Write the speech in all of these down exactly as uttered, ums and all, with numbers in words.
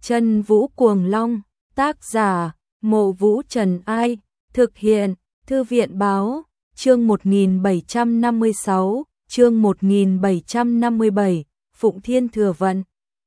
Chân Vũ Cuồng Long, tác giả, Mộ Vũ Trần Ai, thực hiện, Thư viện Báo, chương một nghìn bảy trăm năm mươi sáu, chương một nghìn bảy trăm năm mươi bảy, Phụng Thiên Thừa Vận.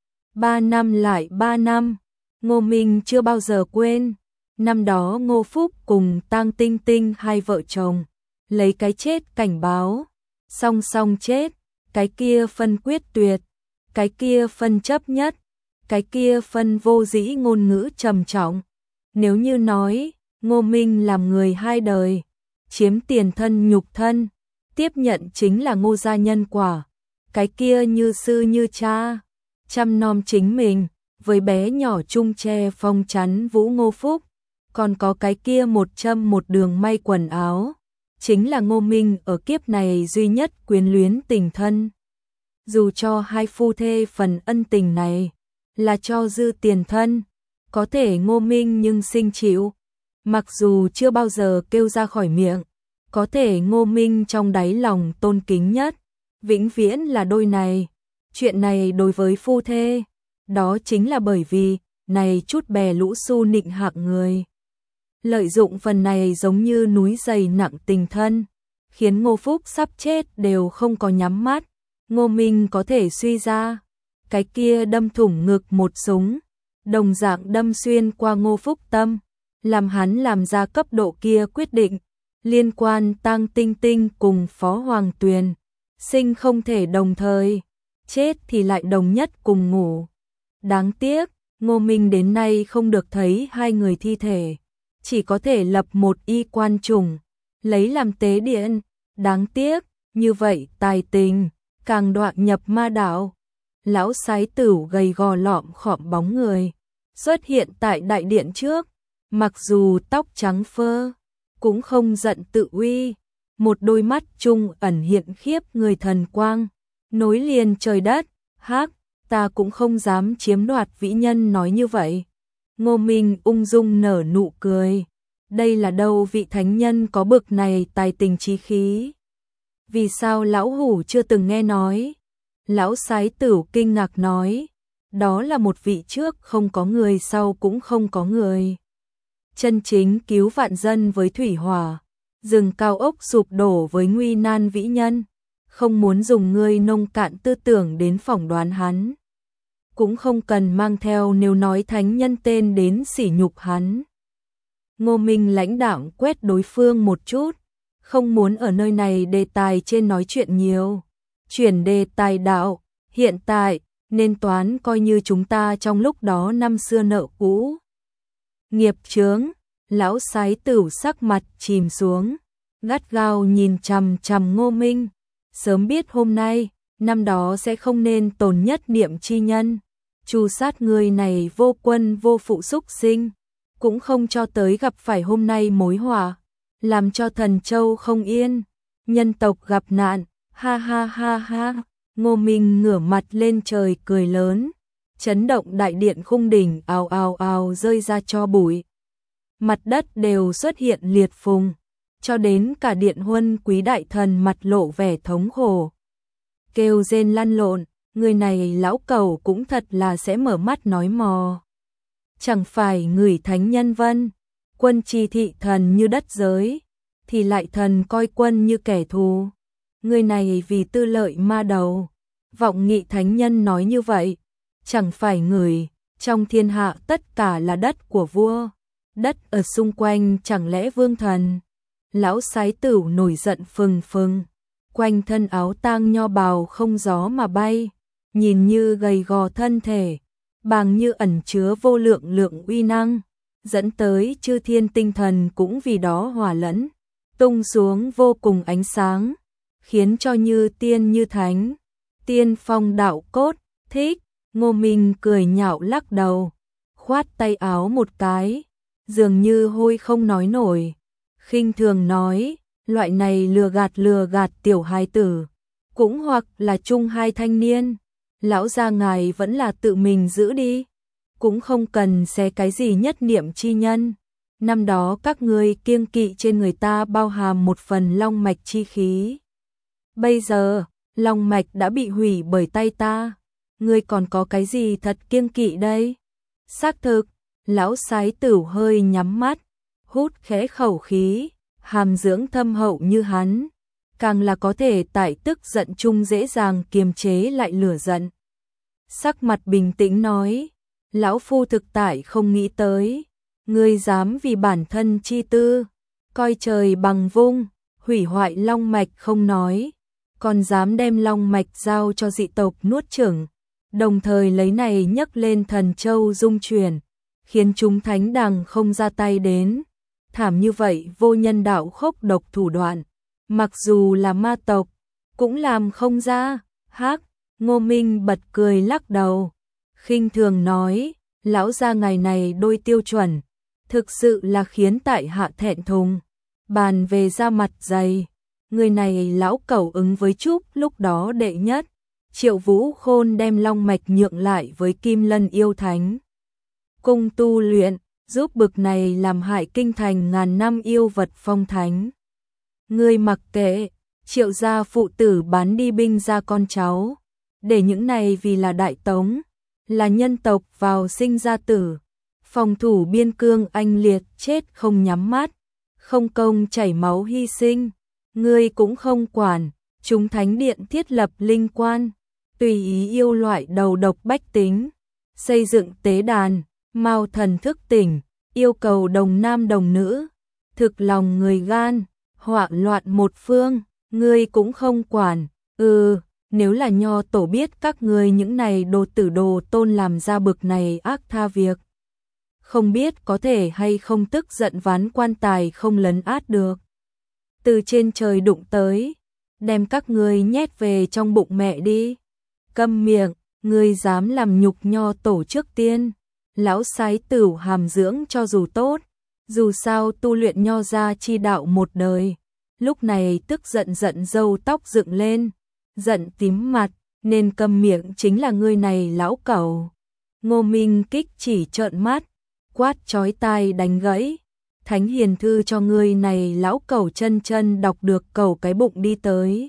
Ba năm lại ba năm, Ngô Minh chưa bao giờ quên. Năm đó Ngô Phúc cùng Tang Tinh Tinh hai vợ chồng, lấy cái chết cảnh báo, song song chết, cái kia phân quyết tuyệt, cái kia phân chấp nhất, cái kia phân vô dĩ ngôn ngữ trầm trọng. Nếu như nói, Ngô Minh làm người hai đời, chiếm tiền thân nhục thân, tiếp nhận chính là Ngô gia nhân quả, cái kia như sư như cha, chăm nom chính mình, với bé nhỏ chung che phong chắn Vũ Ngô Phúc, còn có cái kia một châm một đường may quần áo, chính là Ngô Minh ở kiếp này duy nhất quyến luyến tình thân. Dù cho hai phu thê phần ân tình này là cho dư tiền thân, có thể Ngô Minh nhưng sinh chịu, mặc dù chưa bao giờ kêu ra khỏi miệng, có thể Ngô Minh trong đáy lòng tôn kính nhất, vĩnh viễn là đôi này. Chuyện này đối với phu thê, đó chính là bởi vì, này chút bè lũ su nịnh hạng người. Lợi dụng phần này giống như núi dày nặng tình thân, khiến Ngô Phúc sắp chết đều không có nhắm mắt, Ngô Minh có thể suy ra, cái kia đâm thủng ngực một súng, đồng dạng đâm xuyên qua Ngô Phúc tâm, làm hắn làm ra cấp độ kia quyết định, liên quan Tang Tinh Tinh cùng Phó Hoàng Tuyền, sinh không thể đồng thời, chết thì lại đồng nhất cùng ngủ. Đáng tiếc, Ngô Minh đến nay không được thấy hai người thi thể, chỉ có thể lập một y quan trùng, lấy làm tế điện. Đáng tiếc, như vậy tài tình, càng đoạn nhập ma đạo. Lão sái tửu gầy gò lọm khọm bóng người, xuất hiện tại đại điện trước, mặc dù tóc trắng phơ, cũng không giận tự uy, một đôi mắt trung ẩn hiện khiếp người thần quang, nối liền trời đất, hắc, ta cũng không dám chiếm đoạt vĩ nhân nói như vậy. Ngô Minh ung dung nở nụ cười, đây là đâu vị thánh nhân có bực này tài tình trí khí. Vì sao lão hủ chưa từng nghe nói? Lão sái tửu kinh ngạc nói, đó là một vị trước không có người sau cũng không có người. Chân chính cứu vạn dân với thủy hỏa, rừng cao ốc sụp đổ với nguy nan vĩ nhân, không muốn dùng ngươi nông cạn tư tưởng đến phỏng đoán hắn. Cũng không cần mang theo nếu nói thánh nhân tên đến sỉ nhục hắn. Ngô Minh lãnh đạm quét đối phương một chút, không muốn ở nơi này đề tài trên nói chuyện nhiều. Chuyển đề tài đạo, hiện tại, nên toán coi như chúng ta trong lúc đó năm xưa nợ cũ. Nghiệp chướng, lão sái tửu sắc mặt chìm xuống, gắt gao nhìn chằm chằm Ngô Minh, sớm biết hôm nay, năm đó sẽ không nên tổn nhất niệm chi nhân, tru sát người này vô quân vô phụ súc sinh, cũng không cho tới gặp phải hôm nay mối họa, làm cho thần châu không yên, nhân tộc gặp nạn. Ha ha ha ha, Ngô Minh ngửa mặt lên trời cười lớn, chấn động đại điện khung đỉnh ào ào ào rơi ra cho bụi. Mặt đất đều xuất hiện liệt phùng, cho đến cả điện huân quý đại thần mặt lộ vẻ thống khổ. Kêu rên lăn lộn, người này lão cẩu cũng thật là sẽ mở mắt nói mò. Chẳng phải người thánh nhân vân, quân chi thị thần như đất giới, thì lại thần coi quân như kẻ thù. Người này vì tư lợi ma đầu, vọng nghị thánh nhân nói như vậy, chẳng phải người, trong thiên hạ tất cả là đất của vua, đất ở xung quanh chẳng lẽ vương thần. Lão sái tửu nổi giận phừng phừng, quanh thân áo tang nho bào không gió mà bay, nhìn như gầy gò thân thể, bàng như ẩn chứa vô lượng lượng uy năng, dẫn tới chư thiên tinh thần cũng vì đó hòa lẫn, tung xuống vô cùng ánh sáng, khiến cho như tiên như thánh, tiên phong đạo cốt, thích. Ngô Minh cười nhạo lắc đầu, khoát tay áo một cái, dường như hôi không nói nổi, khinh thường nói, loại này lừa gạt lừa gạt tiểu hài tử, cũng hoặc là trung hai thanh niên, lão gia ngài vẫn là tự mình giữ đi, cũng không cần xé cái gì nhất niệm chi nhân. Năm đó các ngươi kiêng kỵ trên người ta bao hàm một phần long mạch chi khí. Bây giờ, long mạch đã bị hủy bởi tay ta, ngươi còn có cái gì thật kiêng kỵ đây? Xác thực, lão sái tửu hơi nhắm mắt, hút khẽ khẩu khí, hàm dưỡng thâm hậu như hắn, càng là có thể tại tức giận chung dễ dàng kiềm chế lại lửa giận. Sắc mặt bình tĩnh nói, lão phu thực tại không nghĩ tới, ngươi dám vì bản thân chi tư, coi trời bằng vung, hủy hoại long mạch không nói, còn dám đem long mạch giao cho dị tộc nuốt chửng, đồng thời lấy này nhấc lên thần châu dung chuyển, khiến chúng thánh đằng không ra tay đến. Thảm như vậy vô nhân đạo khốc độc thủ đoạn, mặc dù là ma tộc, cũng làm không ra. Hắc, Ngô Minh bật cười lắc đầu, khinh thường nói, lão gia ngày này đôi tiêu chuẩn, thực sự là khiến tại hạ thẹn thùng. Bàn về ra mặt dày, người này lão cẩu ứng với chúc lúc đó đệ nhất, Triệu Vũ Khôn đem long mạch nhượng lại với Kim Lân yêu thánh cung tu luyện, giúp bực này làm hại kinh thành ngàn năm yêu vật phong thánh. Ngươi mặc kệ, Triệu gia phụ tử bán đi binh ra con cháu, để những này vì là đại tống, là nhân tộc vào sinh ra tử, phòng thủ biên cương anh liệt chết không nhắm mắt, không công chảy máu hy sinh, ngươi cũng không quản, chúng thánh điện thiết lập linh quan, tùy ý yêu loại đầu độc bách tính, xây dựng tế đàn, mau thần thức tỉnh, yêu cầu đồng nam đồng nữ, thực lòng người gan, họa loạn một phương, ngươi cũng không quản. Ừ, nếu là nho tổ biết các ngươi những này đồ tử đồ tôn làm ra bực này ác tha việc, không biết có thể hay không tức giận ván quan tài không lấn át được. Từ trên trời đụng tới, đem các ngươi nhét về trong bụng mẹ đi. Câm miệng, ngươi dám làm nhục nho tổ trước tiên. Lão sái tửu hàm dưỡng cho dù tốt, dù sao tu luyện nho gia chi đạo một đời, lúc này tức giận giận râu tóc dựng lên, giận tím mặt, nên câm miệng chính là ngươi này lão cẩu. Ngô Minh kích chỉ trợn mắt, quát chói tai đánh gãy, thánh hiền thư cho ngươi này lão cẩu chân chân đọc được cẩu cái bụng đi tới.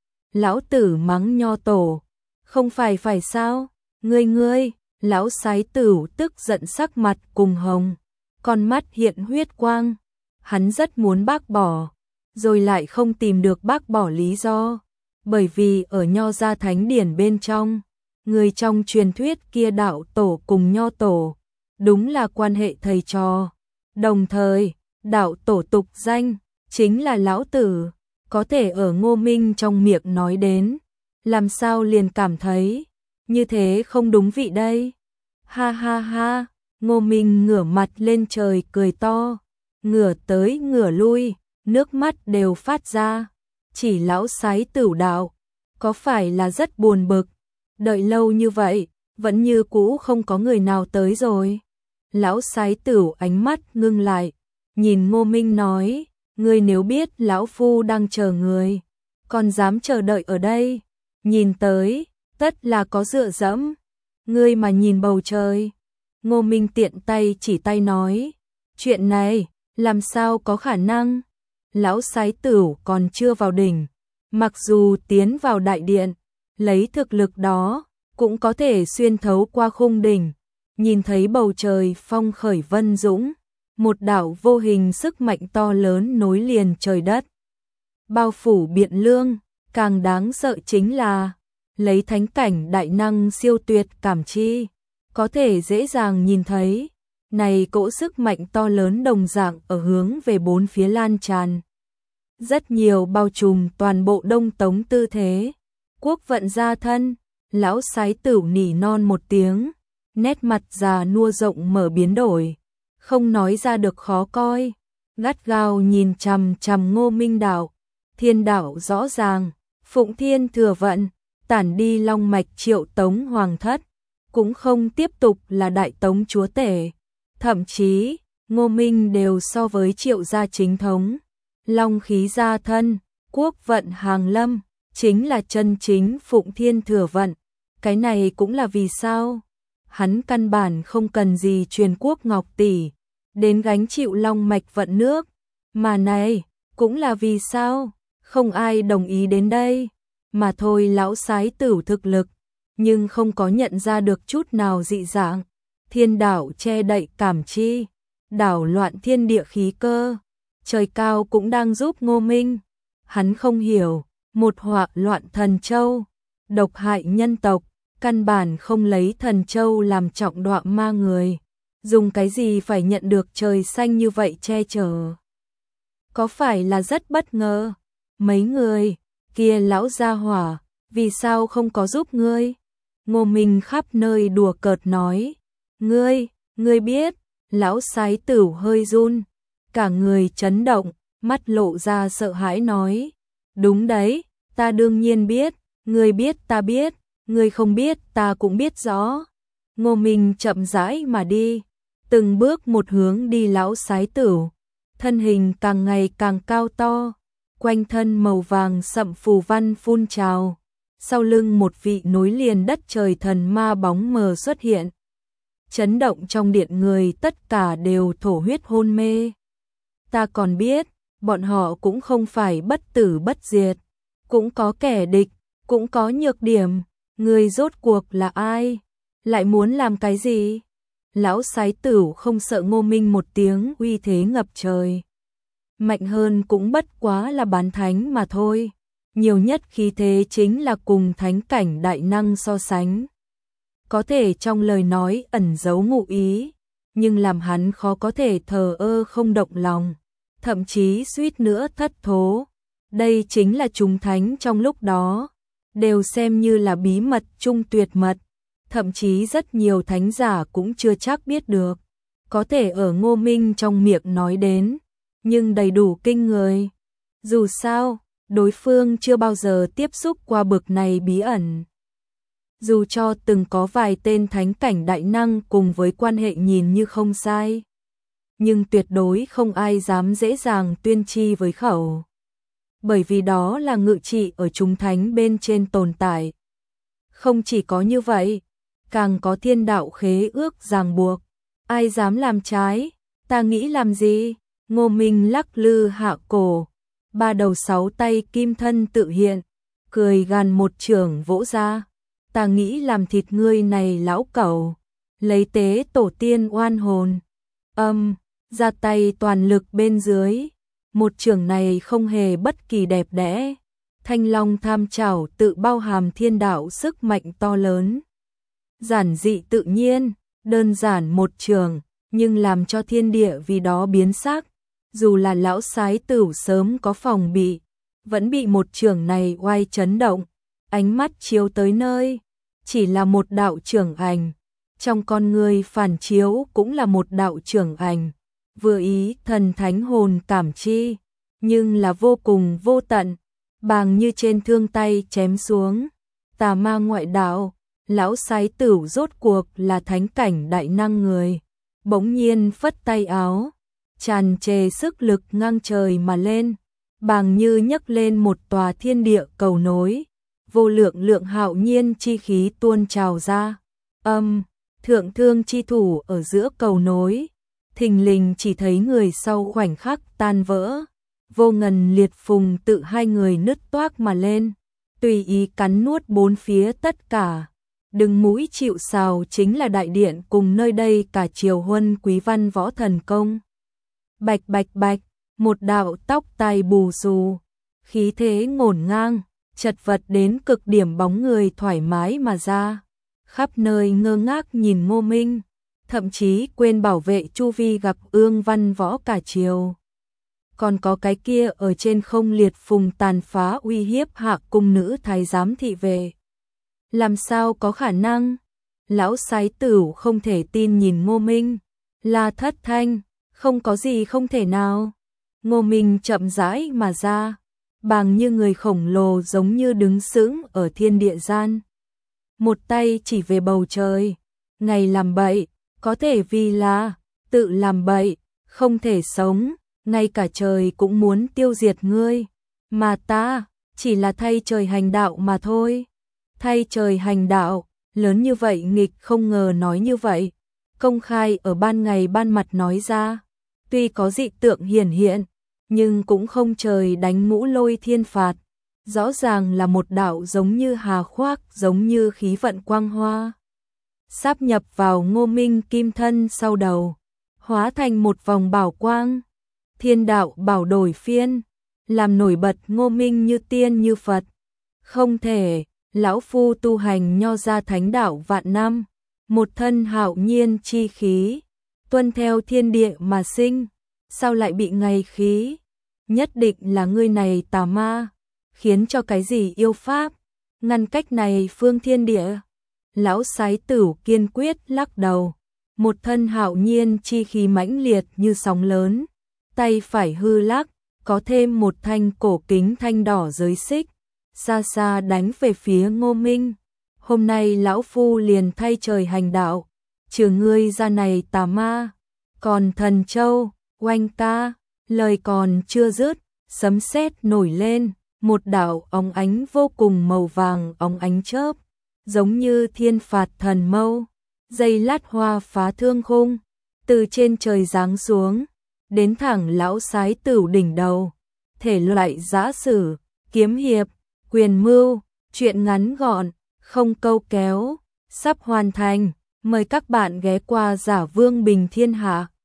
Lão tử mắng nho tổ, không phải phải sao, ngươi ngươi. Lão sái tửu tức giận sắc mặt cùng hồng, con mắt hiện huyết quang, hắn rất muốn bác bỏ, rồi lại không tìm được bác bỏ lý do, bởi vì ở nho gia thánh điển bên trong, người trong truyền thuyết kia đạo tổ cùng nho tổ, đúng là quan hệ thầy trò, đồng thời, đạo tổ tục danh, chính là lão tử, có thể ở Ngô Minh trong miệng nói đến, làm sao liền cảm thấy như thế không đúng vị đây. Ha ha ha, Ngô Minh ngửa mặt lên trời cười to, ngửa tới ngửa lui, nước mắt đều phát ra. Chỉ lão sái tửu đạo, có phải là rất buồn bực, đợi lâu như vậy, vẫn như cũ không có người nào tới rồi. Lão sái tửu ánh mắt ngưng lại, nhìn Ngô Minh nói, ngươi nếu biết lão phu đang chờ người, còn dám chờ đợi ở đây, nhìn tới, tất là có dựa dẫm, ngươi mà nhìn bầu trời. Ngô Minh tiện tay chỉ tay nói, chuyện này, làm sao có khả năng, lão sái tửu còn chưa vào đỉnh, mặc dù tiến vào đại điện, lấy thực lực đó, cũng có thể xuyên thấu qua khung đỉnh, nhìn thấy bầu trời phong khởi vân dũng, một đạo vô hình sức mạnh to lớn nối liền trời đất, bao phủ Biện Lương. Càng đáng sợ chính là, lấy thánh cảnh đại năng siêu tuyệt cảm chi, có thể dễ dàng nhìn thấy, này cỗ sức mạnh to lớn đồng dạng ở hướng về bốn phía lan tràn. Rất nhiều bao trùm toàn bộ Đông Tống tư thế, quốc vận gia thân, lão sái tửu nỉ non một tiếng, nét mặt già nua rộng mở biến đổi, không nói ra được khó coi, gắt gao nhìn chằm chằm Ngô Minh đạo, thiên đạo rõ ràng, phụng thiên thừa vận, tản đi long mạch Triệu Tống hoàng thất, cũng không tiếp tục là đại tống chúa tể, thậm chí, Ngô Minh đều so với Triệu gia chính thống, long khí gia thân, quốc vận hàng lâm, chính là chân chính phụng thiên thừa vận, cái này cũng là vì sao, hắn căn bản không cần gì truyền quốc ngọc tỷ, đến gánh chịu long mạch vận nước, mà này, cũng là vì sao, không ai đồng ý đến đây, mà thôi. Lão sái tửu thực lực, nhưng không có nhận ra được chút nào dị dạng, thiên đạo che đậy cảm chi, đảo loạn thiên địa khí cơ. Trời cao cũng đang giúp Ngô Minh. Hắn không hiểu, một họa loạn thần châu, độc hại nhân tộc, căn bản không lấy thần châu làm trọng đọa ma người. Dùng cái gì phải nhận được trời xanh như vậy che chở? Có phải là rất bất ngờ? Mấy người, kia lão gia hỏa, vì sao không có giúp ngươi? Ngô Minh khắp nơi đùa cợt nói. Ngươi, ngươi biết, lão sái tửu hơi run, cả người chấn động, mắt lộ ra sợ hãi nói. Đúng đấy, ta đương nhiên biết, ngươi biết ta biết, ngươi không biết ta cũng biết rõ. Ngô Minh chậm rãi mà đi, từng bước một hướng đi lão sái tửu, thân hình càng ngày càng cao to, quanh thân màu vàng sậm phù văn phun trào, sau lưng một vị nối liền đất trời thần ma bóng mờ xuất hiện. Chấn động trong điện người tất cả đều thổ huyết hôn mê. Ta còn biết, bọn họ cũng không phải bất tử bất diệt, cũng có kẻ địch, cũng có nhược điểm, người rốt cuộc là ai? Lại muốn làm cái gì? Lão sái tửu không sợ Ngô Minh một tiếng uy thế ngập trời. Mạnh hơn cũng bất quá là bán thánh mà thôi. Nhiều nhất khí thế chính là cùng thánh cảnh đại năng so sánh. Có thể trong lời nói ẩn giấu ngụ ý, nhưng làm hắn khó có thể thờ ơ không động lòng, thậm chí suýt nữa thất thố. Đây chính là chúng thánh trong lúc đó, đều xem như là bí mật chung tuyệt mật, thậm chí rất nhiều thánh giả cũng chưa chắc biết được. Có thể ở Ngô Minh trong miệng nói đến, nhưng đầy đủ kinh người. Dù sao, đối phương chưa bao giờ tiếp xúc qua bực này bí ẩn. Dù cho từng có vài tên thánh cảnh đại năng cùng với quan hệ nhìn như không sai, nhưng tuyệt đối không ai dám dễ dàng tuyên chi với khẩu. Bởi vì đó là ngự trị ở chúng thánh bên trên tồn tại. Không chỉ có như vậy, càng có thiên đạo khế ước ràng buộc. Ai dám làm trái, ta nghĩ làm gì? Ngô Minh lắc lư hạ cổ, ba đầu sáu tay kim thân tự hiện, cười gằn một chưởng vỗ ra. Ta nghĩ làm thịt ngươi này lão cẩu, lấy tế tổ tiên oan hồn. Âm, ra tay toàn lực bên dưới. Một chưởng này không hề bất kỳ đẹp đẽ. Thanh long tham chảo tự bao hàm thiên đạo sức mạnh to lớn. Giản dị tự nhiên, đơn giản một chưởng, nhưng làm cho thiên địa vì đó biến sắc. Dù là lão sái tửu sớm có phòng bị, vẫn bị một chưởng này oai chấn động. Ánh mắt chiếu tới nơi, chỉ là một đạo trưởng ảnh. Trong con người phản chiếu cũng là một đạo trưởng ảnh. Vừa ý thần thánh hồn cảm chi, nhưng là vô cùng vô tận, bàng như trên thương tay chém xuống. Tà ma ngoại đạo, lão sái tửu rốt cuộc là thánh cảnh đại năng người. Bỗng nhiên phất tay áo, tràn trề sức lực ngang trời mà lên, bàng như nhấc lên một tòa thiên địa cầu nối. Vô lượng lượng hạo nhiên chi khí tuôn trào ra. Âm, thượng thương chi thủ ở giữa cầu nối. Thình lình chỉ thấy người sau khoảnh khắc tan vỡ. Vô ngần liệt phùng tự hai người nứt toác mà lên, tùy ý cắn nuốt bốn phía tất cả. Đừng mũi chịu sào chính là đại điện cùng nơi đây cả triều huân quý văn võ thần công. Bạch bạch bạch, một đạo tóc tai bù xù, khí thế ngổn ngang, chật vật đến cực điểm bóng người thoải mái mà ra. Khắp nơi ngơ ngác nhìn Ngô Minh, thậm chí quên bảo vệ chu vi gặp ương văn võ cả triều. Còn có cái kia ở trên không liệt phùng tàn phá uy hiếp hạ cung nữ thái giám thị về. Làm sao có khả năng? Lão sái tửu không thể tin nhìn Ngô Minh. La thất thanh, không có gì không thể nào. Ngô Minh chậm rãi mà ra, bàng như người khổng lồ giống như đứng sững ở thiên địa gian. Một tay chỉ về bầu trời, ngày làm bậy, có thể vì là tự làm bậy, không thể sống, ngay cả trời cũng muốn tiêu diệt ngươi, mà ta chỉ là thay trời hành đạo mà thôi. Thay trời hành đạo, lớn như vậy nghịch không ngờ nói như vậy, công khai ở ban ngày ban mặt nói ra, tuy có dị tượng hiển hiện, nhưng cũng không trời đánh ngũ lôi thiên phạt, rõ ràng là một đạo giống như hà khoác, giống như khí vận quang hoa. sáp nhập vào Ngô Minh kim thân sau đầu, hóa thành một vòng bảo quang. Thiên đạo bảo đổi phiên, làm nổi bật Ngô Minh như tiên như Phật. Không thể, lão phu tu hành nho gia thánh đạo vạn năm, một thân hạo nhiên chi khí, tuân theo thiên địa mà sinh, sao lại bị ngày khí? Nhất định là ngươi này tà ma, khiến cho cái gì yêu pháp, ngăn cách này phương thiên địa. Lão sái tử kiên quyết lắc đầu, một thân hạo nhiên chi khí mãnh liệt như sóng lớn, tay phải hư lắc, có thêm một thanh cổ kính thanh đỏ giới xích, xa xa đánh về phía Ngô Minh. Hôm nay lão phu liền thay trời hành đạo, trừ ngươi ra này tà ma. Còn Thần Châu, oanh ca, lời còn chưa dứt, sấm sét nổi lên, một đạo óng ánh vô cùng màu vàng óng ánh chớp, giống như thiên phạt thần mâu, dây lát hoa phá thương khung, từ trên trời giáng xuống, đến thẳng lão sái tử đỉnh đầu. Thể loại giã sử, kiếm hiệp, quyền mưu, truyện ngắn gọn, không câu kéo, sắp hoàn thành. Mời các bạn ghé qua Giả Vương Bình Thiên Hạ.